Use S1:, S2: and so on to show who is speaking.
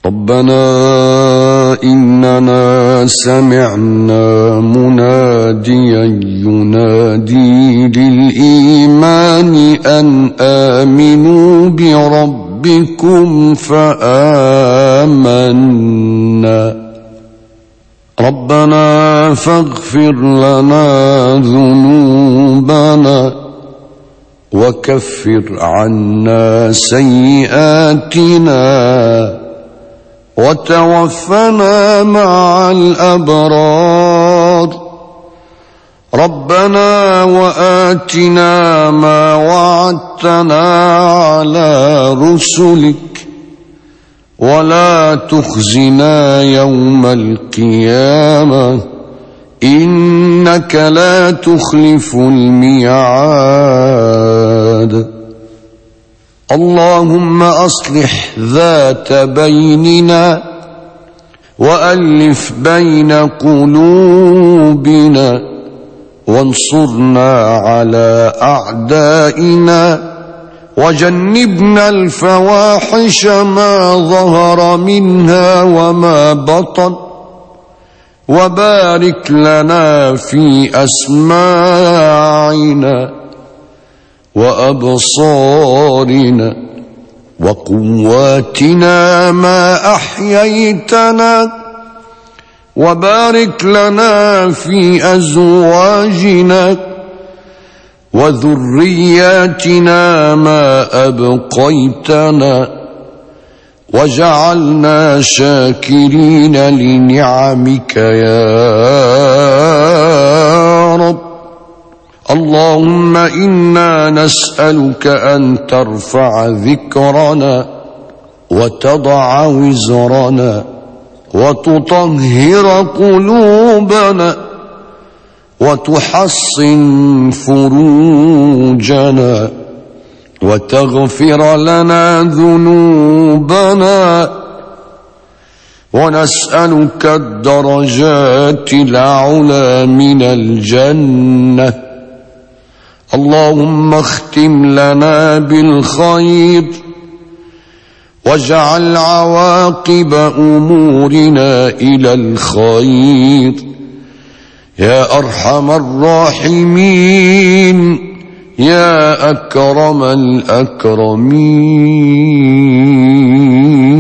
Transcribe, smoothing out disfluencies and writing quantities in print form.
S1: ربنا إننا سمعنا مناديا ينادي للإيمان أن آمنوا بربكم فآمنا ربنا فاغفر لنا ذنوبنا وكفر عنا سيئاتنا وتوفنا مع الأبرار ربنا وآتنا ما وعدتنا على رسلك ولا تخزنا يوم القيامة إنك لا تخلف الميعاد اللهم أصلح ذات بيننا وألف بين قلوبنا وانصرنا على أعدائنا وجنبنا الفواحش ما ظهر منها وما بطن وبارك لنا في أسماعنا وأبصارنا وقواتنا ما أحييتنا وبارك لنا في أزواجنا وذرياتنا ما أبقيتنا وجعلنا شاكرين لنعمك يا رب اللهم إنا نسألك أن ترفع ذكرنا وتضع وزرنا وتطهر قلوبنا وتحصن فروجنا وتغفر لنا ذنوبنا ونسألك الدرجات العلى من الجنة اللهم اختم لنا بالخير واجعل عواقب أمورنا إلى الخير يا أرحم الراحمين يا أكرم الأكرمين.